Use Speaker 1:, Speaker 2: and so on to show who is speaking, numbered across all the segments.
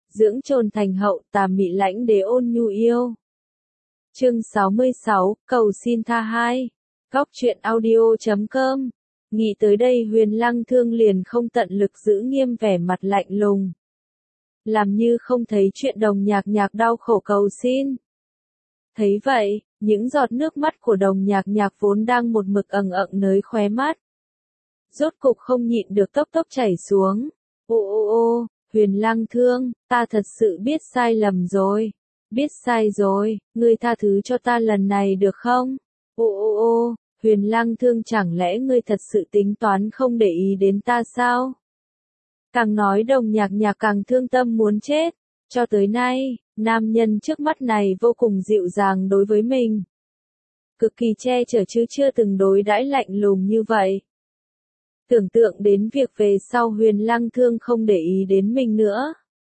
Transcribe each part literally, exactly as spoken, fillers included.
Speaker 1: dưỡng trồn thành hậu, tà mị lãnh đế ôn nhu yêu. Chương sáu mươi sáu, cầu xin tha hai. Góc truyện audio chấm com. Nghĩ tới đây Huyền Lăng Thương liền không tận lực giữ nghiêm vẻ mặt lạnh lùng. Làm như không thấy chuyện Đồng Nhạc Nhạc đau khổ cầu xin. Thấy vậy, những giọt nước mắt của Đồng Nhạc Nhạc vốn đang một mực ẩn ẩn nơi khóe mắt. Rốt cục không nhịn được tốc tốc chảy xuống. Ô ô ô, Huyền Lăng Thương, ta thật sự biết sai lầm rồi. Biết sai rồi, ngươi tha thứ cho ta lần này được không? Ô ô ô, Huyền Lăng Thương, chẳng lẽ ngươi thật sự tính toán không để ý đến ta sao? Càng nói Đồng Nhạc Nhạc càng thương tâm muốn chết. Cho tới nay, nam nhân trước mắt này vô cùng dịu dàng đối với mình. Cực kỳ che chở chứ chưa từng đối đãi lạnh lùng như vậy. Tưởng tượng đến việc về sau Huyền Lăng Thương không để ý đến mình nữa.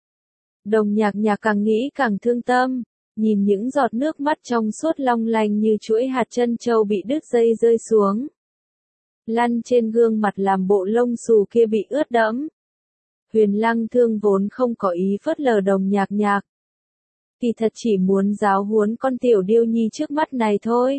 Speaker 1: Đồng Nhạc Nhạc càng nghĩ càng thương tâm, nhìn những giọt nước mắt trong suốt long lanh như chuỗi hạt trân châu bị đứt dây rơi xuống. Lăn trên gương mặt làm bộ lông xù kia bị ướt đẫm. Huyền Lăng Thương vốn không có ý phớt lờ Đồng Nhạc Nhạc. Kỳ thật chỉ muốn giáo huấn con tiểu điêu nhi trước mắt này thôi.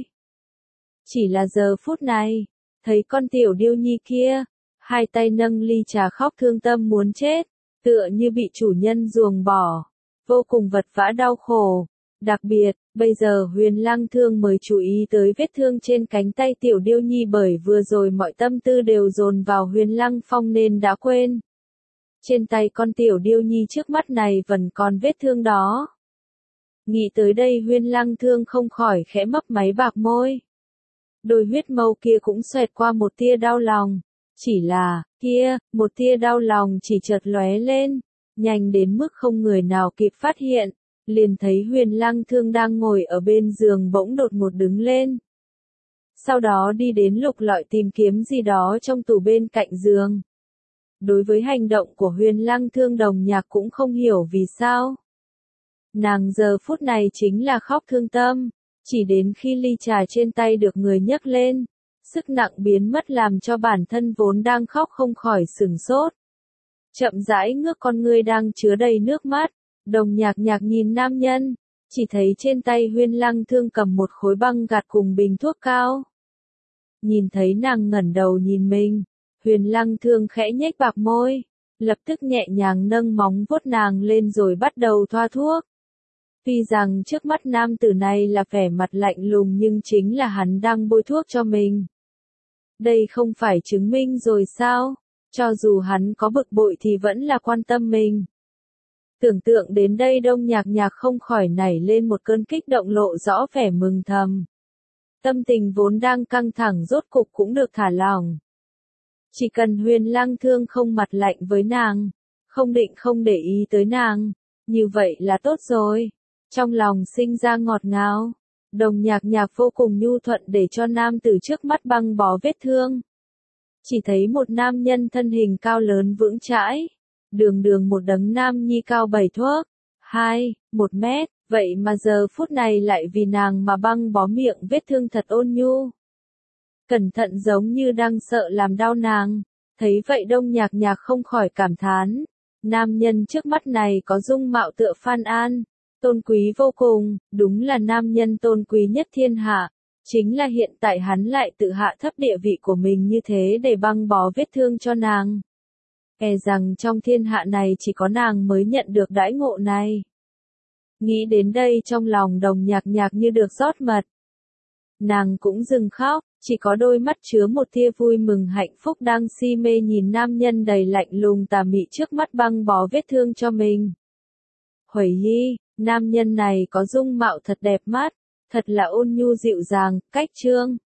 Speaker 1: Chỉ là giờ phút này, thấy con tiểu điêu nhi kia, hai tay nâng ly trà khóc thương tâm muốn chết, tựa như bị chủ nhân ruồng bỏ, vô cùng vật vã đau khổ. Đặc biệt, bây giờ Huyền Lăng Thương mới chú ý tới vết thương trên cánh tay tiểu điêu nhi, bởi vừa rồi mọi tâm tư đều dồn vào Huyền Lăng Phong nên đã quên. Trên tay con tiểu điêu nhi trước mắt này vẫn còn vết thương đó. Nghĩ tới đây Huyền Lăng Thương không khỏi khẽ mấp máy bạc môi. Đôi huyết mâu kia cũng xoẹt qua một tia đau lòng. Chỉ là, kia, một tia đau lòng chỉ chợt lóe lên, nhanh đến mức không người nào kịp phát hiện. Liền thấy Huyền Lăng Thương đang ngồi ở bên giường bỗng đột ngột đứng lên. Sau đó đi đến lục lọi tìm kiếm gì đó trong tủ bên cạnh giường. Đối với hành động của Huyền Lăng Thương, Đồng Nhạc cũng không hiểu vì sao. Nàng giờ phút này chính là khóc thương tâm, chỉ đến khi ly trà trên tay được người nhấc lên, sức nặng biến mất làm cho bản thân vốn đang khóc không khỏi sửng sốt. Chậm rãi ngước con ngươi đang chứa đầy nước mắt, Đồng Nhạc Nhạc nhìn nam nhân, chỉ thấy trên tay Huyền Lăng Thương cầm một khối băng gạc cùng bình thuốc cao. Nhìn thấy nàng ngẩng đầu nhìn mình, Huyền Lăng Thương khẽ nhếch bạc môi, lập tức nhẹ nhàng nâng móng vuốt nàng lên rồi bắt đầu thoa thuốc. Tuy rằng trước mắt nam tử này là vẻ mặt lạnh lùng nhưng chính là hắn đang bôi thuốc cho mình. Đây không phải chứng minh rồi sao? Cho dù hắn có bực bội thì vẫn là quan tâm mình. Tưởng tượng đến đây Đồng Nhạc Nhạc không khỏi nảy lên một cơn kích động lộ rõ vẻ mừng thầm. Tâm tình vốn đang căng thẳng rốt cục cũng được thả lỏng. Chỉ cần Huyền Lăng Thương không mặt lạnh với nàng, không định không để ý tới nàng, như vậy là tốt rồi. Trong lòng sinh ra ngọt ngào, Đồng Nhạc Nhạc vô cùng nhu thuận để cho nam tử trước mắt băng bó vết thương. Chỉ thấy một nam nhân thân hình cao lớn vững chãi, đường đường một đấng nam nhi cao bảy thước, hai, một mét, vậy mà giờ phút này lại vì nàng mà băng bó miệng vết thương thật ôn nhu. Cẩn thận giống như đang sợ làm đau nàng, thấy vậy Đồng Nhạc Nhạc không khỏi cảm thán, nam nhân trước mắt này có dung mạo tựa Phan An, tôn quý vô cùng, đúng là nam nhân tôn quý nhất thiên hạ. Chính là hiện tại hắn lại tự hạ thấp địa vị của mình như thế để băng bó vết thương cho nàng. E rằng trong thiên hạ này chỉ có nàng mới nhận được đãi ngộ này. Nghĩ đến đây trong lòng Đồng Nhạc Nhạc như được rót mật. Nàng cũng dừng khóc, chỉ có đôi mắt chứa một tia vui mừng hạnh phúc đang si mê nhìn nam nhân đầy lạnh lùng tà mị trước mắt băng bó vết thương cho mình. Huẩy Hy, nam nhân này có dung mạo thật đẹp mắt, thật là ôn nhu dịu dàng, cách trương.